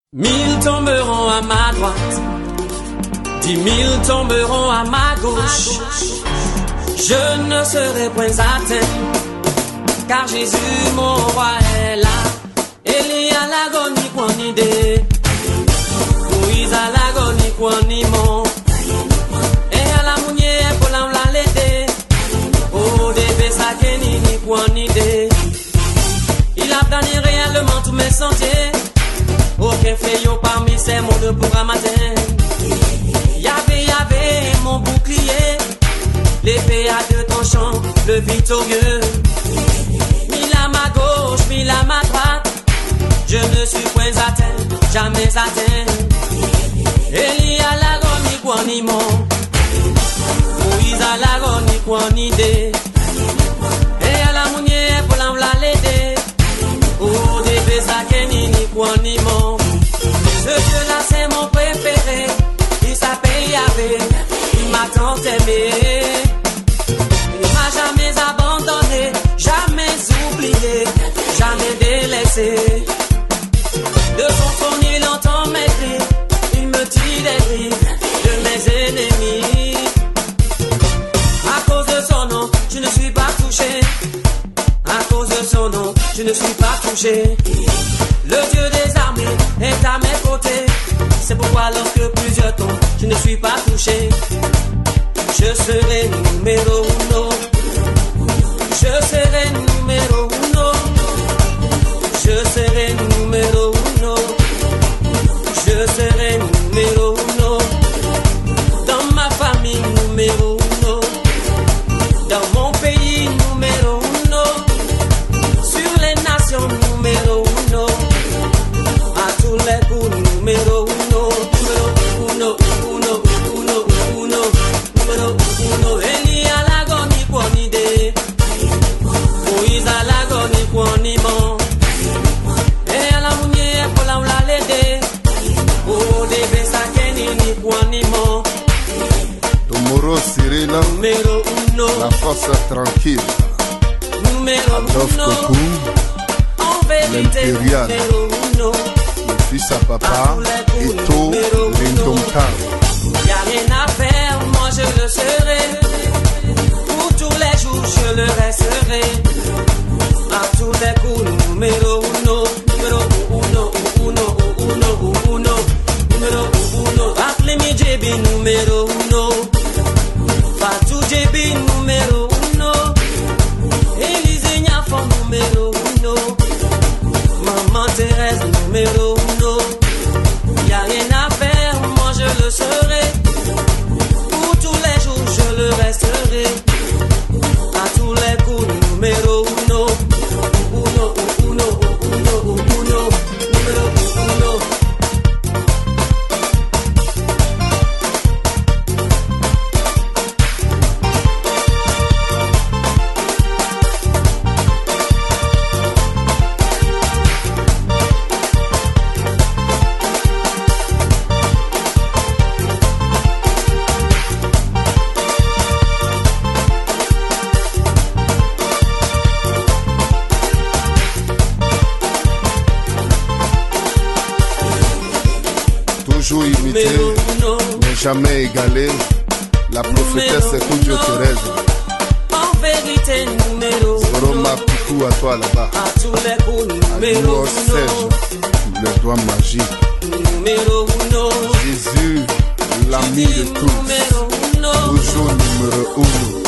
1000 tomberont à ma droite, 10 000 tomberont à ma gauche. Je ne serai point atteint, car Jésus mon roi est là. Élie à l'agonie qu'on idée, Moïse à l'agonie qu'on y mon, et à la mounier pour la l'aider. Oh des ça qu'est ni qu'on idée. Il a plané réellement tous mes sentiers. Aucun fléau parmi ces mondes pour un matin. Y'avait mon bouclier, l'épée à deux tranchants, le victorieux. Mille à ma gauche, mille à ma droite, je ne suis point atteint, jamais atteint. Élie à l'agonie qu'on y monte, Moïse à l'agonie qu'on y dé, et à la mounier pour la l'aider. Oh, des bézakeni ni qu'on y monte. Ce Dieu-là c'est mon préféré, il s'appelle Yahvé, il m'a tant aimé. Il m'a jamais abandonné, jamais oublié, jamais délaissé. De son trône il entend mes cris, il me tire des griffes de mes ennemis. À cause de son nom, je ne suis pas touché. À cause de son nom, je ne suis pas touché. Le Dieu des armées est à mes côtés. C'est pourquoi lorsque plusieurs tombent, je ne suis pas touché. Je serai numéro uno. Je serai numéro uno. Je serai numéro uno. Je serai numéro uno. Dans ma famille numéro uno. Dans mon pays numéro uno. Sur les nations numéro uno. À tous les coups numéro uno. Numéro uno, uno, uno, uno. Numéro uno. Élie à l'agonie qu'on idée, Moïse à l'agonie qu'on y ment, et à la mounier pour la l'aider. Oh des bézakeni ni qu'on y ment. Tomoro Cyril, Numéro uno. la force tranquille. Numéro Adolphe uno. Kokou, En vérité l'impérial. numéro uno. le fils à papa, Eto Lindomka. Y'a rien à faire, moi je le serai. Pour tous les jours je le resterai. À tous les coups numéro uno. Numéro uno, uno, uno, uno. Numéro uno. Appelez-moi JB numéro uno. Fatou JB numéro uno. Élise Niafon numéro uno. Maman Thérèse numéro uno. Y'a rien à faire, moi je le serai. Pour tous les jours je le resterai. À tous les coups numéro uno. Uno, uno, uno, uno. Numéro uno. Toujours imité, Numéro uno. mais jamais égalé. La prophétesse Koudjo Thérèse. En vérité numéro uno. Roma Pikou à toi là-bas. À tous les coups numéro Numéro uno. 16, le doigt magique. Numéro uno. Jésus, l'ami de tous. Numéro uno. Toujours numéro 1.